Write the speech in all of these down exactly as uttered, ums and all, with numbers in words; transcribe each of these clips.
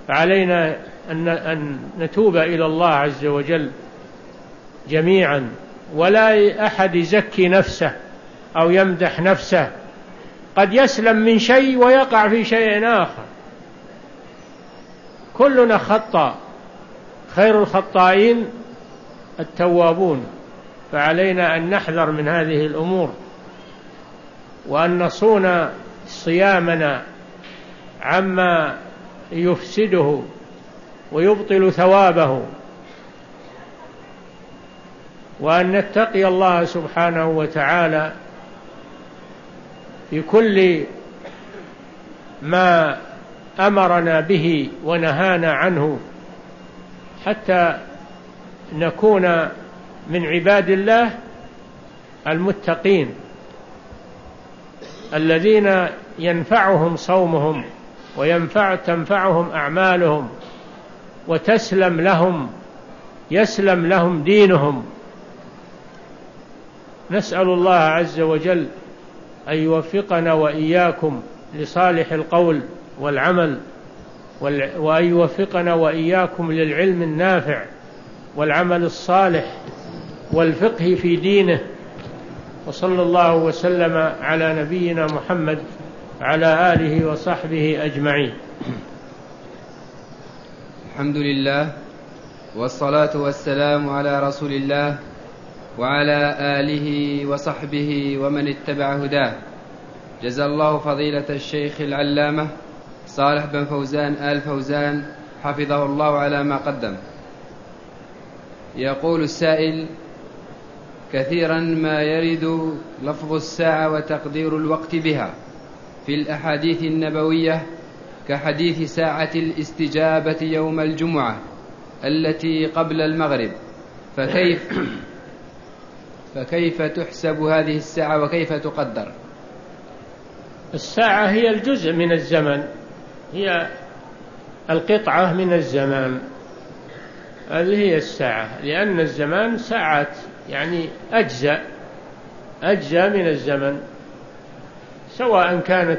فعلينا أن نتوب إلى الله عز وجل جميعا، ولا أحد يزكي نفسه أو يمدح نفسه، قد يسلم من شيء ويقع في شيء آخر. كلنا خطأ، خير الخطائين التوابون، فعلينا أن نحذر من هذه الأمور، وأن نصون صيامنا عما يفسده ويبطل ثوابه، وأن نتقي الله سبحانه وتعالى في كل ما أمرنا به ونهانا عنه، حتى نكون من عباد الله المتقين الذين ينفعهم صومهم وينفع تنفعهم أعمالهم وتسلم لهم يسلم لهم دينهم. نسأل الله عز وجل أن يوفقنا وإياكم لصالح القول والعمل، وأن يوفقنا وإياكم للعلم النافع والعمل الصالح والفقه في دينه. وصلى الله وسلم على نبينا محمد وعلى آله وصحبه أجمعين. الحمد لله والصلاة والسلام على رسول الله وعلى آله وصحبه ومن اتبع هداه. جزا الله فضيلة الشيخ العلامة صالح بن فوزان آل فوزان حفظه الله على ما قدم. يقول السائل: كثيرا ما يرد لفظ الساعة وتقدير الوقت بها في الأحاديث النبوية، كحديث ساعة الاستجابة يوم الجمعة التي قبل المغرب، فكيف فكيف تحسب هذه الساعة وكيف تقدر؟ الساعة هي الجزء من الزمن، هي القطعة من الزمان، هذه هي الساعة، لأن الزمان ساعات، يعني أجزاء أجزاء من الزمن، سواء كانت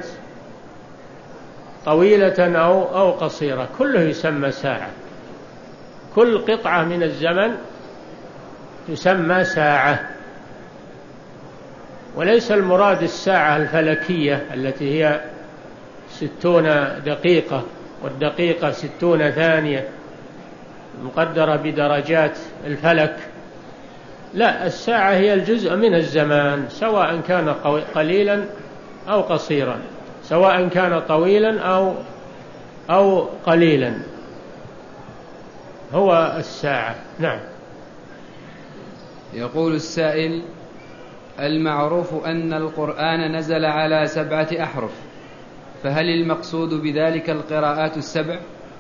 طويلة أو أو قصيرة، كله يسمى ساعة. كل قطعة من الزمن تسمى ساعة. وليس المراد الساعة الفلكية التي هي ستون دقيقة، والدقيقة ستون ثانية مقدرة بدرجات الفلك. لا، الساعة هي الجزء من الزمان، سواء كان قليلا أو قصيرا، سواء كان طويلا أو أو قليلا، هو الساعة. نعم. يقول السائل: المعروف أن القرآن نزل على سبعة أحرف، فهل المقصود بذلك القراءات السبع؟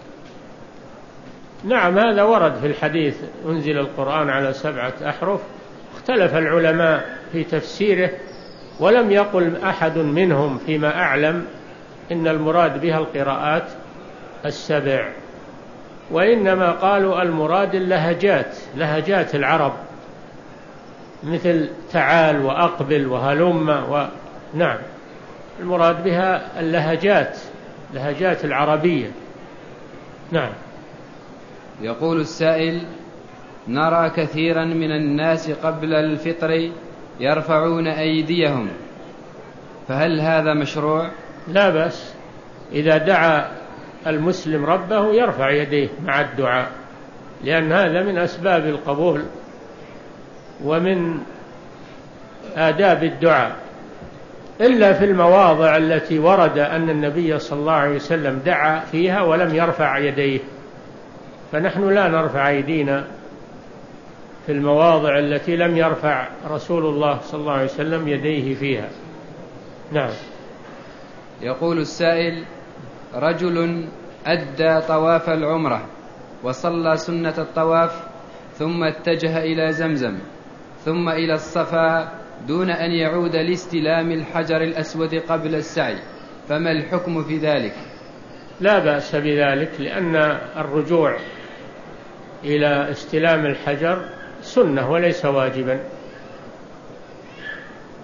نعم، هذا ورد في الحديث: أنزل القرآن على سبعة أحرف. اختلف العلماء في تفسيره، ولم يقل أحد منهم فيما أعلم إن المراد بها القراءات السبع، وإنما قالوا المراد اللهجات، لهجات العرب، مثل تعال وأقبل وهلم و... نعم، المراد بها اللهجات، لهجات العربية. نعم. يقول السائل: نرى كثيرا من الناس قبل الفطر يرفعون أيديهم، فهل هذا مشروع؟ لا بأس، إذا دعا المسلم ربه يرفع يديه مع الدعاء، لأن هذا من أسباب القبول ومن آداب الدعاء، إلا في المواضع التي ورد أن النبي صلى الله عليه وسلم دعا فيها ولم يرفع يديه، فنحن لا نرفع أيدينا في المواضع التي لم يرفع رسول الله صلى الله عليه وسلم يديه فيها. نعم. يقول السائل: رجل أدى طواف العمرة وصلى سنة الطواف، ثم اتجه إلى زمزم ثم إلى الصفا دون أن يعود لاستلام الحجر الأسود قبل السعي، فما الحكم في ذلك؟ لا بأس بذلك، لأن الرجوع إلى استلام الحجر سنة وليس واجبا،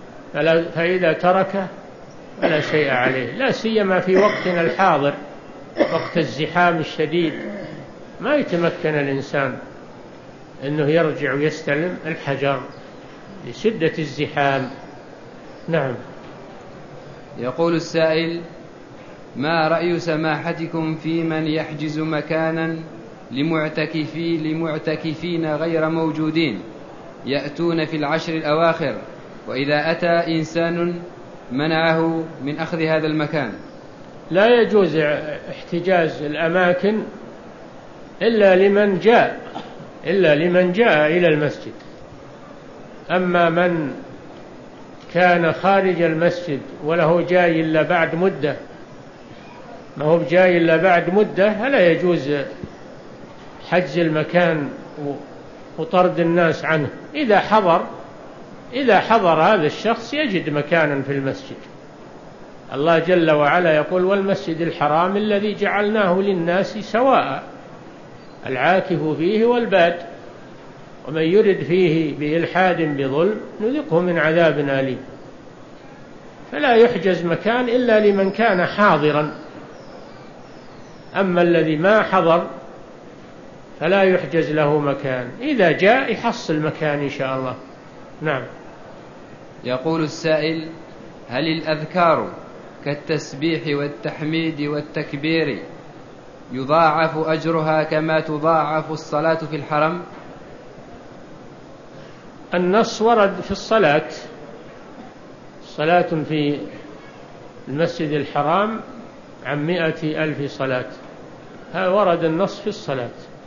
فإذا تركه فلا شيء عليه، لا سيما في وقتنا الحاضر وقت الزحام الشديد ما يتمكن الإنسان أنه يرجع ويستلم الحجر لشدة الزحام. نعم. يقول السائل: ما رأي سماحتكم في من يحجز مكانا لمعتكفي لمعتكفين غير موجودين يأتون في العشر الأواخر، وإذا أتى إنسان منعه من أخذ هذا المكان؟ لا يجوز احتجاز الأماكن إلا لمن جاء إلا لمن جاء إلى المسجد. أما من كان خارج المسجد وله جاي إلا بعد مدة ما هو جاي إلا بعد مدة فلا يجوز حجز المكان وطرد الناس عنه. إذا حضر إذا حضر هذا الشخص يجد مكانا في المسجد. الله جل وعلا يقول: والمسجد الحرام الذي جعلناه للناس سواء العاكف فيه والباد ومن يرد فيه بإلحاد بظلم نذقه من عذاب أليم. فلا يحجز مكان إلا لمن كان حاضرا. أما الذي ما حضر فلا يحجز له مكان، إذا جاء يحصل مكان إن شاء الله. نعم. يقول السائل: هل الأذكار كالتسبيح والتحميد والتكبير يضاعف أجرها كما تضاعف الصلاة في الحرم؟ النص ورد في الصلاة، صلاة في المسجد الحرام عن مئة ألف صلاة، هذا ورد النص في الصلاة.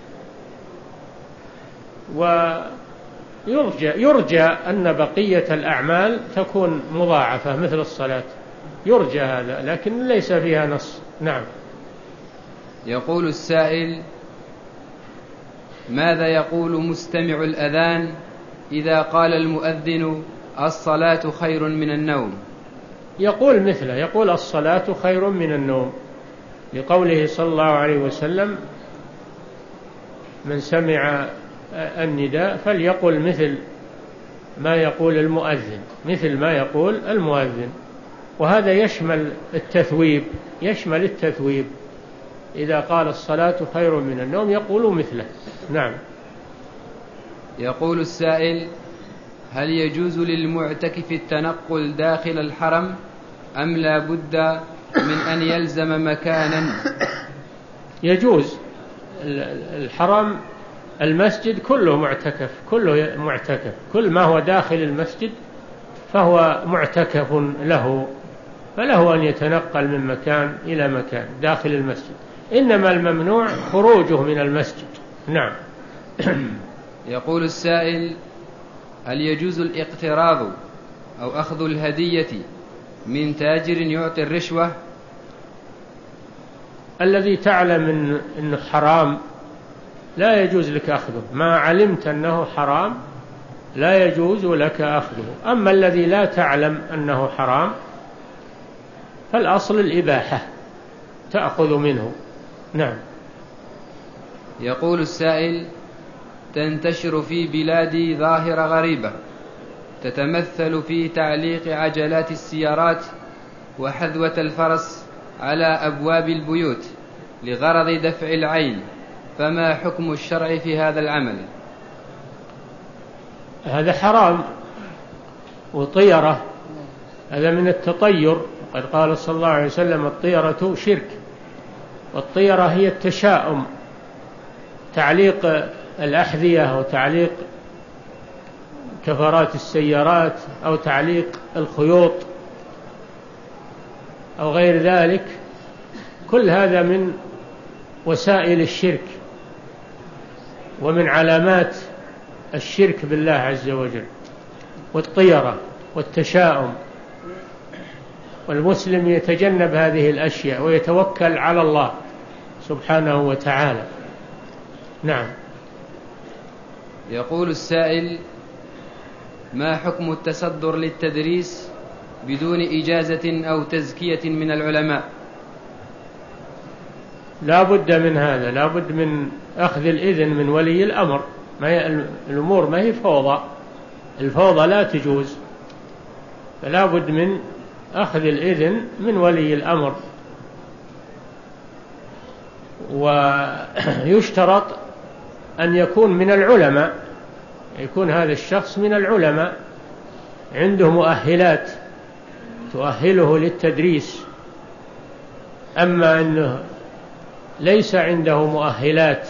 ويرجى يرجى أن بقية الأعمال تكون مضاعفة مثل الصلاة، يرجى هذا، لكن ليس فيها نص. نعم. يقول السائل: ماذا يقول مستمع الأذان إذا قال المؤذن الصلاة خير من النوم؟ يقول مثله، يقول الصلاة خير من النوم، لقوله صلى الله عليه وسلم: من سمع النداء فليقل مثل ما يقول المؤذن، مثل ما يقول المؤذن. وهذا يشمل التثويب، يشمل التثويب، إذا قال الصلاة خير من النوم يقول مثله. نعم. يقول السائل: هل يجوز للمعتكف التنقل داخل الحرم أم لا بد من أن يلزم مكانا؟ يجوز. الحرم المسجد كله معتكف، كله معتكف، كل ما هو داخل المسجد فهو معتكف له، فله أن يتنقل من مكان إلى مكان داخل المسجد، إنما الممنوع خروجه من المسجد. نعم. يقول السائل: هل يجوز الاقتراض أو أخذ الهدية من تاجر يعطي الرشوة؟ الذي تعلم أنه حرام لا يجوز لك أخذه، ما علمت أنه حرام لا يجوز لك أخذه. أما الذي لا تعلم أنه حرام فالأصل الإباحة، تأخذ منه. نعم. يقول السائل: تنتشر في بلادي ظاهرة غريبة تتمثل في تعليق عجلات السيارات وحذوة الفرس على أبواب البيوت لغرض دفع العين، فما حكم الشرع في هذا العمل؟ هذا حرام وطيرة، هذا من التطير، قد قال صلى الله عليه وسلم: الطيرة شرك. والطيرة هي التشاؤم، تعليق الأحذية وتعليق كفرات السيارات أو تعليق الخيوط أو غير ذلك، كل هذا من وسائل الشرك ومن علامات الشرك بالله عز وجل، والطيرة والتشاؤم. والمسلم يتجنب هذه الأشياء ويتوكل على الله سبحانه وتعالى. نعم. يقول السائل: ما حكم التصدر للتدريس بدون إجازة أو تزكية من العلماء؟ لا بد من هذا، لا بد من أخذ الإذن من ولي الأمر. ما هي الأمور ما هي فوضى، الفوضى لا تجوز، فلا بد من أخذ الإذن من ولي الأمر. ويشترط أن يكون من العلماء، يكون هذا الشخص من العلماء عنده مؤهلات تؤهله للتدريس. أما أنه ليس عنده مؤهلات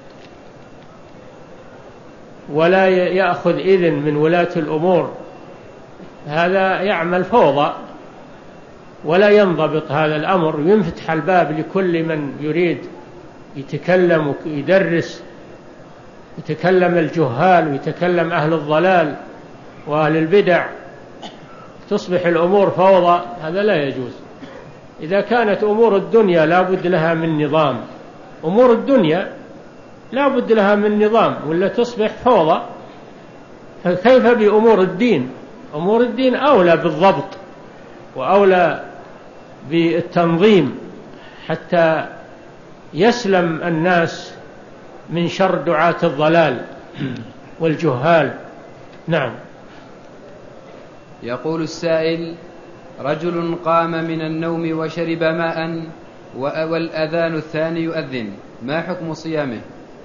ولا يأخذ إذن من ولاة الأمور، هذا يعمل فوضى ولا ينضبط هذا الأمر. ينفتح الباب لكل من يريد يتكلم ويدرس، يتكلم الجهال ويتكلم أهل الضلال وأهل البدع، تصبح الأمور فوضى. هذا لا يجوز. إذا كانت أمور الدنيا لا بد لها من نظام، أمور الدنيا لا بد لها من نظام ولا تصبح فوضى، فكيف بأمور الدين؟ أمور الدين أولى بالضبط وأولى بالتنظيم حتى يسلم الناس من شر دعاة الضلال والجهال. نعم. يقول السائل: رجل قام من النوم وشرب ماء والأذان الثاني يؤذن، ما حكم صيامه؟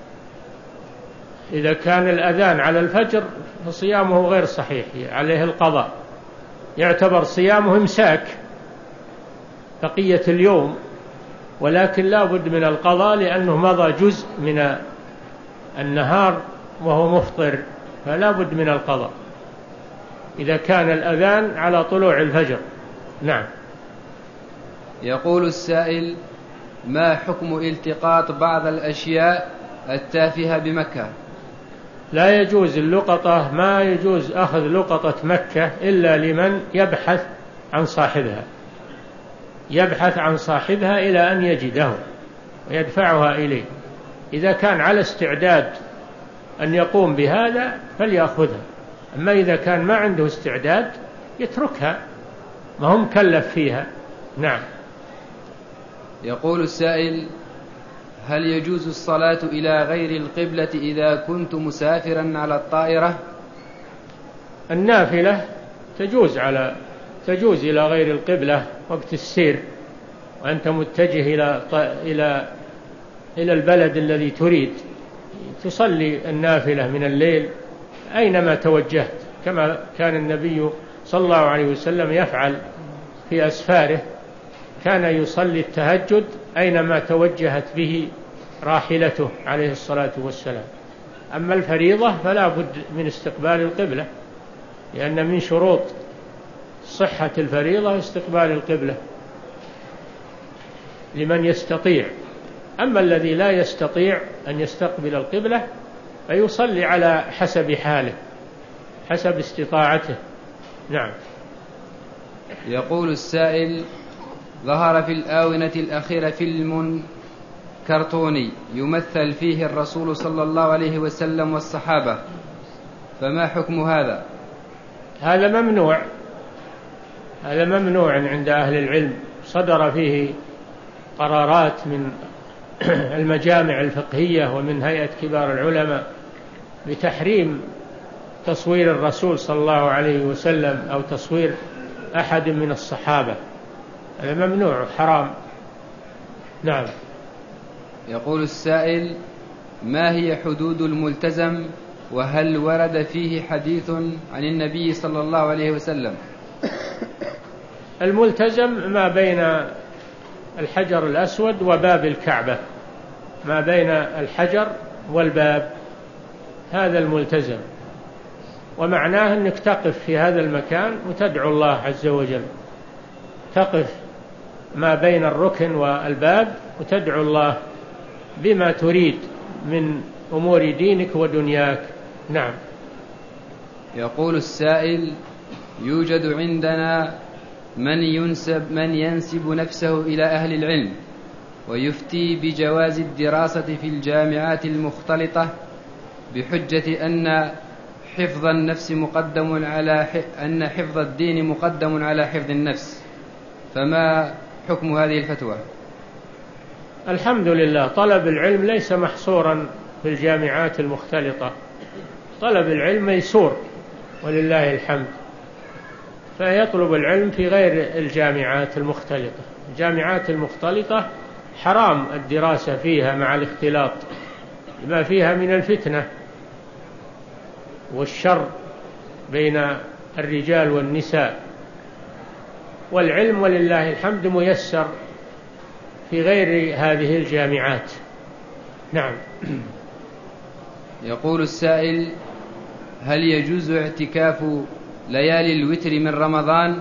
إذا كان الأذان على الفجر فصيامه غير صحيح، عليه القضاء، يعتبر صيامه إمساك بقية اليوم، ولكن لا بد من القضاء لأنه مضى جزء من النهار وهو مفطر، فلا بد من القضاء إذا كان الأذان على طلوع الفجر. نعم. يقول السائل: ما حكم التقاط بعض الأشياء التافهة بمكة؟ لا يجوز اللقطة، ما يجوز أخذ لقطة مكة إلا لمن يبحث عن صاحبها، يبحث عن صاحبها إلى أن يجده ويدفعها إليه. إذا كان على استعداد أن يقوم بهذا فليأخذها، أما إذا كان ما عنده استعداد يتركها، ما هم مكلف فيها. نعم. يقول السائل: هل يجوز الصلاة إلى غير القبلة إذا كنت مسافرا على الطائرة؟ النافلة تجوز على تجوز إلى غير القبلة وقت السير، وأنت متجه إلى إلى إلى البلد الذي تريد، تصلي النافلة من الليل أينما توجهت، كما كان النبي صلى الله عليه وسلم يفعل في أسفاره، كان يصلي التهجد أينما توجهت به راحلته عليه الصلاة والسلام. أما الفريضة فلا بد من استقبال القبلة، لأن من شروط صحة الفريضة استقبال القبلة لمن يستطيع. أما الذي لا يستطيع أن يستقبل القبلة فيصلي على حسب حاله، حسب استطاعته. نعم. يقول السائل: ظهر في الآونة الأخيرة فيلم كرتوني يمثل فيه الرسول صلى الله عليه وسلم والصحابة، فما حكم هذا؟ هذا ممنوع، هذا ممنوع عند أهل العلم، صدر فيه قرارات من المجامع الفقهية ومن هيئة كبار العلماء بتحريم تصوير الرسول صلى الله عليه وسلم أو تصوير أحد من الصحابة، هذا ممنوع حرام. نعم. يقول السائل: ما هي حدود الملتزم، وهل ورد فيه حديث عن النبي صلى الله عليه وسلم؟ الملتزم ما بين الحجر الأسود وباب الكعبة، ما بين الحجر والباب، هذا الملتزم، ومعناه أنك تقف في هذا المكان وتدعو الله عز وجل، تقف ما بين الركن والباب وتدعو الله بما تريد من أمور دينك ودنياك. نعم. يقول السائل: يوجد عندنا من ينسب, من ينسب نفسه إلى أهل العلم ويفتي بجواز الدراسة في الجامعات المختلطة بحجة أن حفظ النفس مقدم على أن حفظ الدين مقدم على حفظ النفس، فما حكم هذه الفتوى؟ الحمد لله، طلب العلم ليس محصورا في الجامعات المختلطة، طلب العلم ميسور ولله الحمد، فيطلب العلم في غير الجامعات المختلطة. الجامعات المختلطة حرام الدراسة فيها مع الاختلاط لما فيها من الفتنة والشر بين الرجال والنساء، والعلم ولله الحمد ميسر في غير هذه الجامعات. نعم. يقول السائل: هل يجوز اعتكاف ليالي الوتر من رمضان؟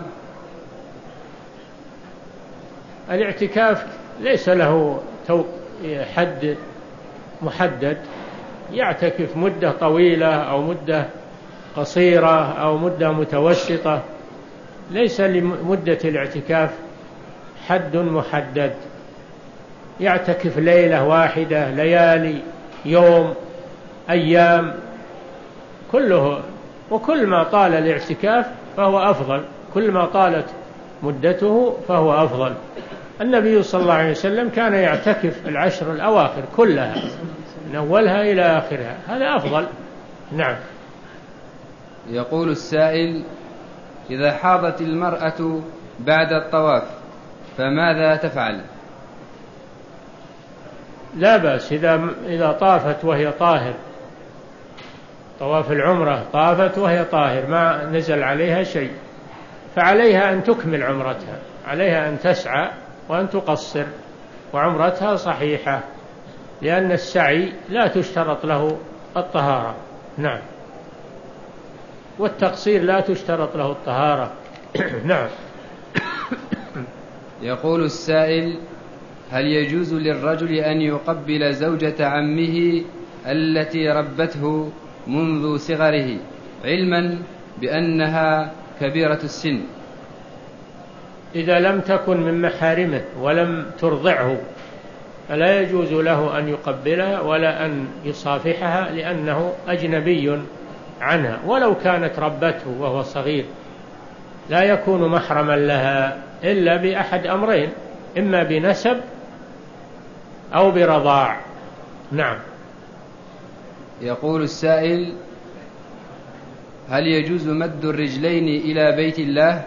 الاعتكاف ليس له حد محدد، يعتكف مدة طويلة أو مدة قصيرة أو مدة متوسطة، ليس لمدة الاعتكاف حد محدد، يعتكف ليلة واحدة، ليالي، يوم، أيام، كله، وكل ما طال الاعتكاف فهو أفضل، كل ما طالت مدته فهو أفضل. النبي صلى الله عليه وسلم كان يعتكف العشر الأواخر كلها من أولها إلى آخرها، هذا أفضل. نعم. يقول السائل: إذا حاضت المرأة بعد الطواف فماذا تفعل؟ لا بأس، إذا إذا طافت وهي طاهر، طواف العمرة، طافت وهي طاهر ما نزل عليها شيء، فعليها أن تكمل عمرتها، عليها أن تسعى وأن تقصر، وعمرتها صحيحة، لأن السعي لا تشترط له الطهارة. نعم. والتقصير لا تشترط له الطهارة. نعم. يقول السائل: هل يجوز للرجل أن يقبل زوجة عمه التي ربته منذ صغره علما بأنها كبيرة السن؟ إذا لم تكن من محارمه ولم ترضعه فلا يجوز له أن يقبلها ولا أن يصافحها، لأنه أجنبي عنها، ولو كانت ربته وهو صغير لا يكون محرما لها إلا بأحد أمرين: إما بنسب أو برضاع. نعم. يقول السائل: هل يجوز مد الرجلين إلى بيت الله؟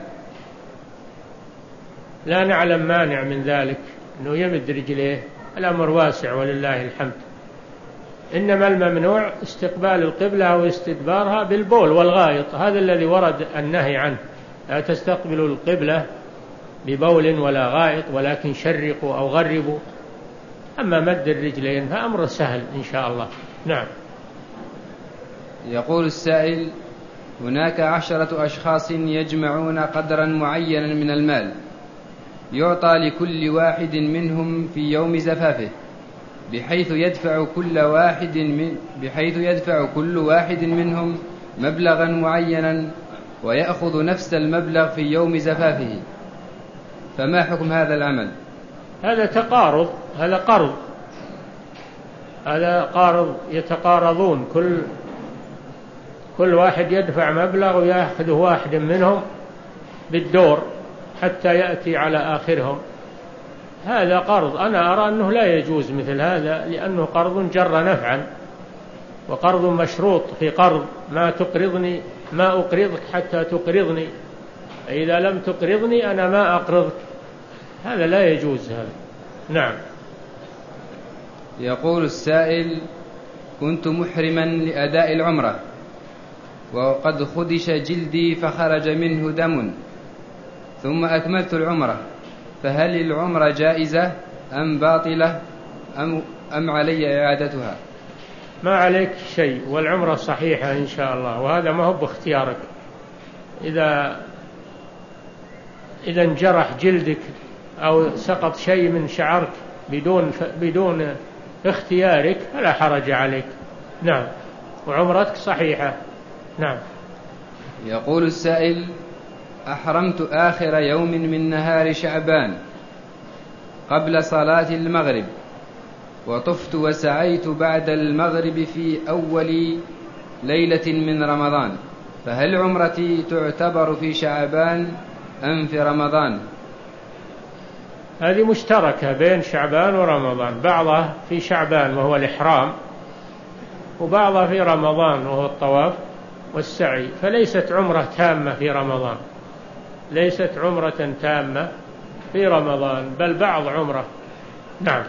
لا نعلم مانع من ذلك، أنه يمد رجليه، الأمر واسع ولله الحمد. إنما الممنوع استقبال القبلة أو استدبارها بالبول والغائط، هذا الذي ورد النهي عنه، لا تستقبلوا القبلة ببول ولا غائط، ولكن شرقوا أو غربوا. أما مد الرجلين فأمر سهل إن شاء الله. نعم. يقول السائل: هناك عشرة أشخاص يجمعون قدرا معينا من المال يعطى لكل واحد منهم في يوم زفافه، بحيث يدفع كل واحد من بحيث يدفع كل واحد منهم مبلغا معينا ويأخذ نفس المبلغ في يوم زفافه، فما حكم هذا العمل؟ هذا تقارض، هذا قرض، هذا قارض، يتقارضون، كل كل واحد يدفع مبلغ ويأخذ واحد منهم بالدور حتى يأتي على آخرهم، هذا قرض. أنا أرى أنه لا يجوز مثل هذا، لأنه قرض جر نفعا، وقرض مشروط في قرض: ما تقرضني ما أقرضك حتى تقرضني، إذا لم تقرضني أنا ما أقرضك، هذا لا يجوز هذا. نعم. يقول السائل: كنت محرما لأداء العمرة وقد خدش جلدي فخرج منه دم، ثم أكملت العمرة، فهل العمرة جائزة أم باطلة أم, أم علي إعادتها؟ ما عليك شيء، والعمرة صحيحة إن شاء الله، وهذا ما هو باختيارك. إذا إذا انجرح جلدك أو سقط شيء من شعرك بدون بدون اختيارك فلا حرج عليك. نعم. وعمرتك صحيحة. نعم. يقول السائل: أحرمت آخر يوم من نهار شعبان قبل صلاة المغرب، وطفت وسعيت بعد المغرب في أول ليلة من رمضان، فهل عمرتي تعتبر في شعبان أم في رمضان؟ هذه مشتركة بين شعبان ورمضان، بعضها في شعبان وهو الإحرام، وبعضها في رمضان وهو الطواف والسعي، فليست عمرة تامة في رمضان، ليست عمرة تامة في رمضان، بل بعض عمرة نعم.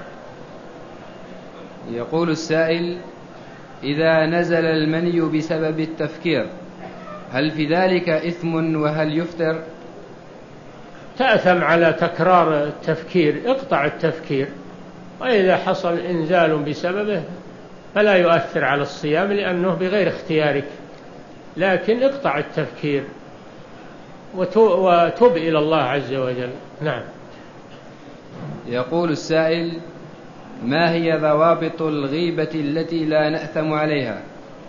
يقول السائل: إذا نزل المني بسبب التفكير هل في ذلك إثم وهل يفطر؟ تأثم على تكرار التفكير، اقطع التفكير، وإذا حصل إنزال بسببه فلا يؤثر على الصيام لأنه بغير اختيارك، لكن اقطع التفكير وتب إلى الله عز وجل. نعم. يقول السائل: ما هي ضوابط الغيبة التي لا نأثم عليها؟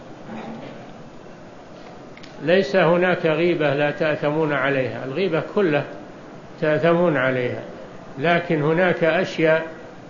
ليس هناك غيبة لا تأثمون عليها، الغيبة كلها تأثمون عليها، لكن هناك أشياء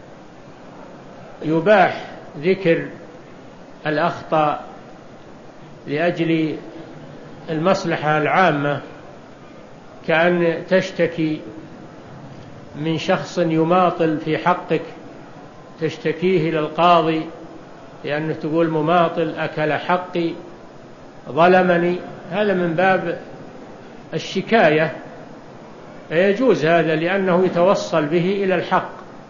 يباح ذكر الأخطاء لأجل المصلحة العامة، كأن تشتكي من شخص يماطل في حقك، تشتكيه إلى القاضي لأنه تقول مماطل أكل حقي ظلمني، هذا من باب الشكاية، فيجوز هذا لأنه يتوصل به إلى الحق،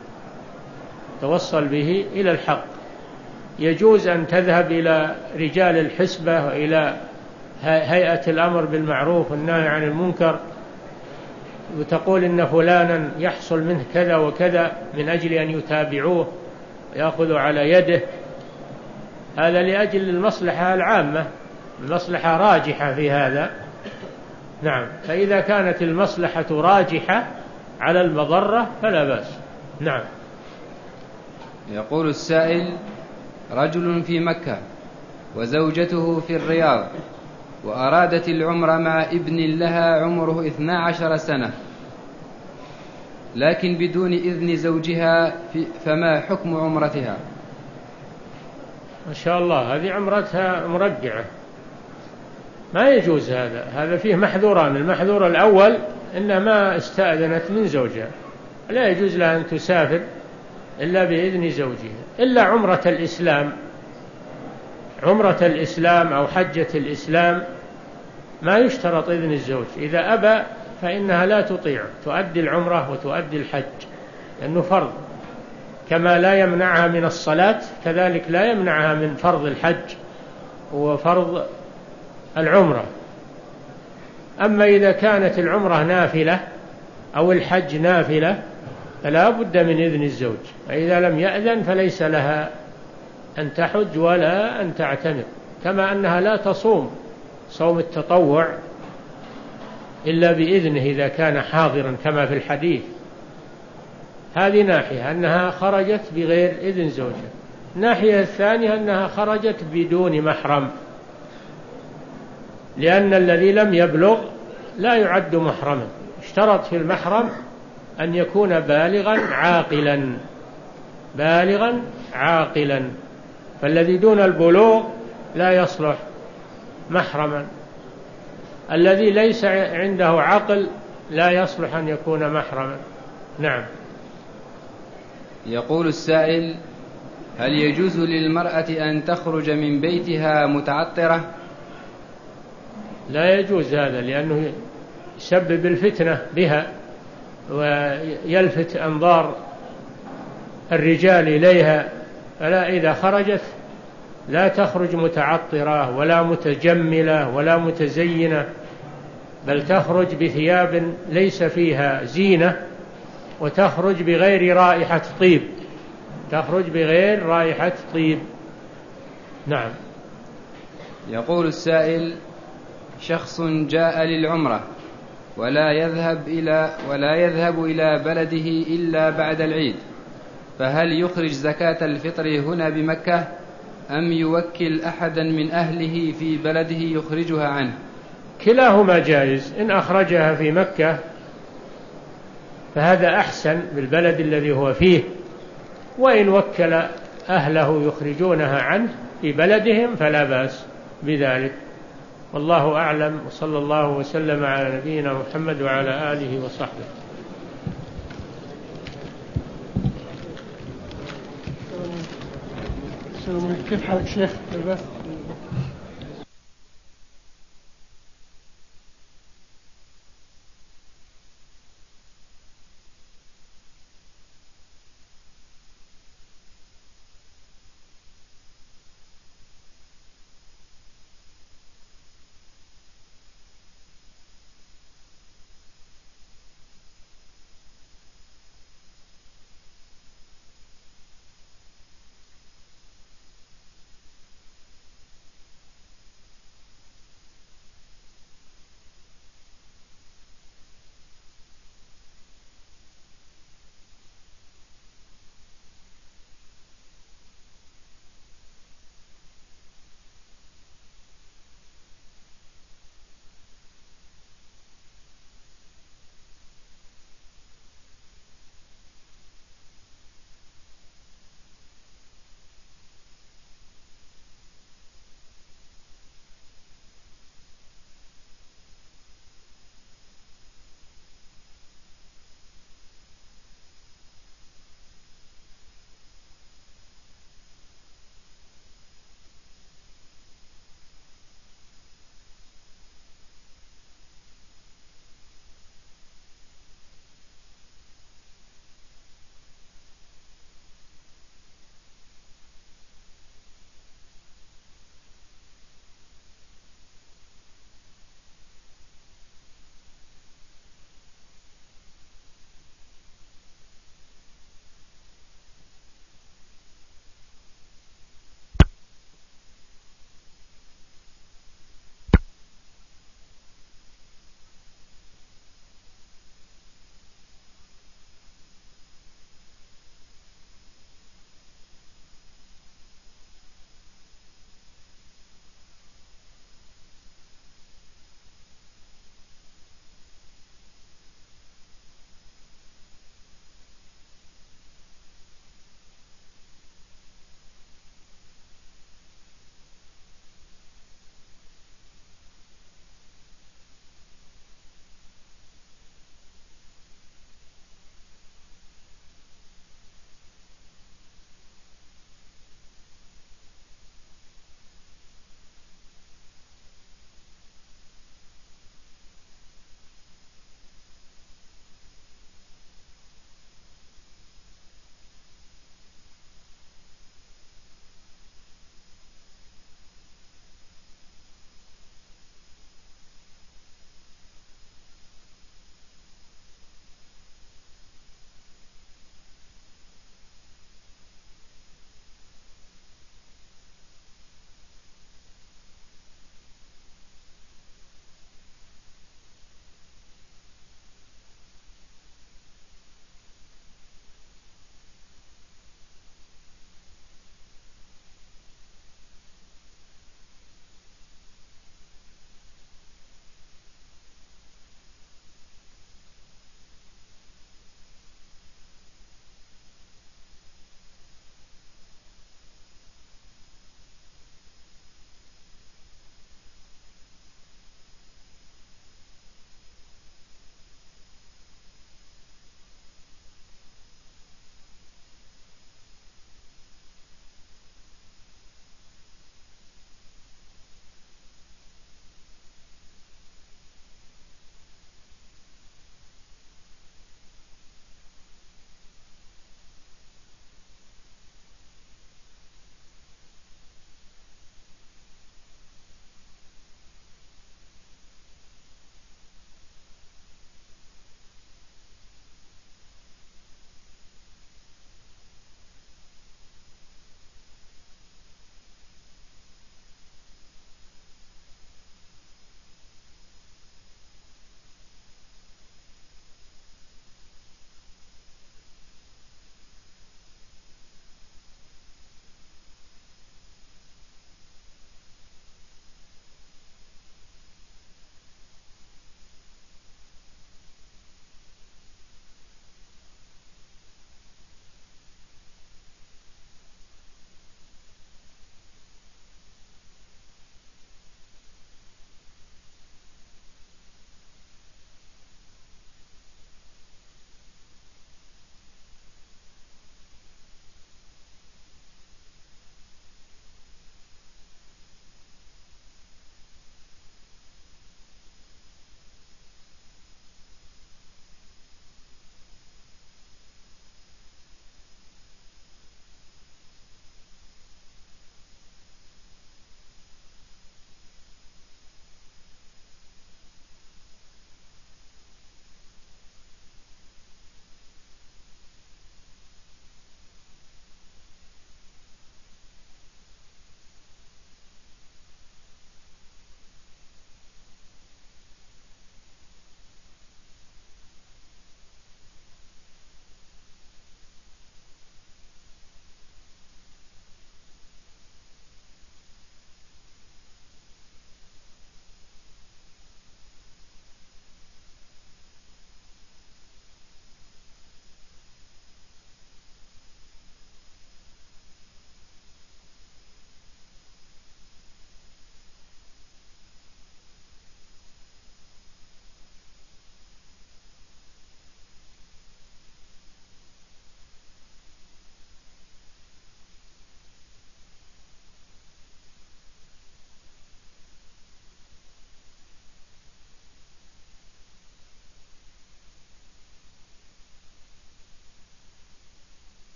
توصل به إلى الحق. يجوز أن تذهب إلى رجال الحسبة وإلى هيئة الأمر بالمعروف والنهي عن المنكر وتقول إن فلانا يحصل منه كذا وكذا من أجل أن يتابعوه ويأخذوا على يده، هذا لأجل المصلحة العامة، المصلحة راجحة في هذا. نعم. فإذا كانت المصلحة راجحة على المضرة فلا بأس. نعم. يقول السائل: رجل في مكة وزوجته في الرياض وأرادت العمرة مع ابن لها عمره اثنا عشر سنة لكن بدون إذن زوجها، فما حكم عمرتها؟ ما شاء الله، هذه عمرتها مرجعة، ما يجوز هذا، هذا فيه محذوران. المحذور الأول إنها ما استأذنت من زوجها، لا يجوز لها أن تسافر إلا بإذن زوجها، إلا عمرة الإسلام، عمرة الإسلام أو حجة الإسلام ما يشترط إذن الزوج، إذا أبى فإنها لا تطيع، تؤدي العمرة وتؤدي الحج لأنه فرض، كما لا يمنعها من الصلاة كذلك لا يمنعها من فرض الحج وفرض العمرة. أما إذا كانت العمرة نافلة أو الحج نافلة فلا بد من إذن الزوج، فإذا لم يأذن فليس لها أن تحج ولا أن تعتمر، كما أنها لا تصوم صوم التطوع إلا بإذنه إذا كان حاضرا كما في الحديث. هذه ناحية أنها خرجت بغير إذن زوجها. الناحية الثانية أنها خرجت بدون محرم، لأن الذي لم يبلغ لا يعد محرما، اشترط في المحرم أن يكون بالغا عاقلا، بالغا عاقلا، فالذي دون البلوغ لا يصلح محرما، الذي ليس عنده عقل لا يصلح أن يكون محرما. نعم. يقول السائل: هل يجوز للمرأة أن تخرج من بيتها متعطرة؟ لا يجوز هذا، لأنه يسبب الفتنة بها ويلفت أنظار الرجال إليها، فلا، إذا خرجت لا تخرج متعطرة ولا متجملة ولا متزينة، بل تخرج بثياب ليس فيها زينة، وتخرج بغير رائحة طيب، تخرج بغير رائحة طيب. نعم. يقول السائل: شخص جاء للعمرة ولا يذهب إلى ولا يذهب إلى بلده إلا بعد العيد، فهل يخرج زكاة الفطر هنا بمكة أم يوكل أحدا من أهله في بلده يخرجها عنه؟ كلاهما جائز، إن أخرجها في مكة فهذا أحسن بالبلد الذي هو فيه، وإن وكل أهله يخرجونها عنه في بلدهم فلا بأس بذلك، والله أعلم، وصلى الله وسلم على نبينا محمد وعلى آله وصحبه. كيف حالك شيخ؟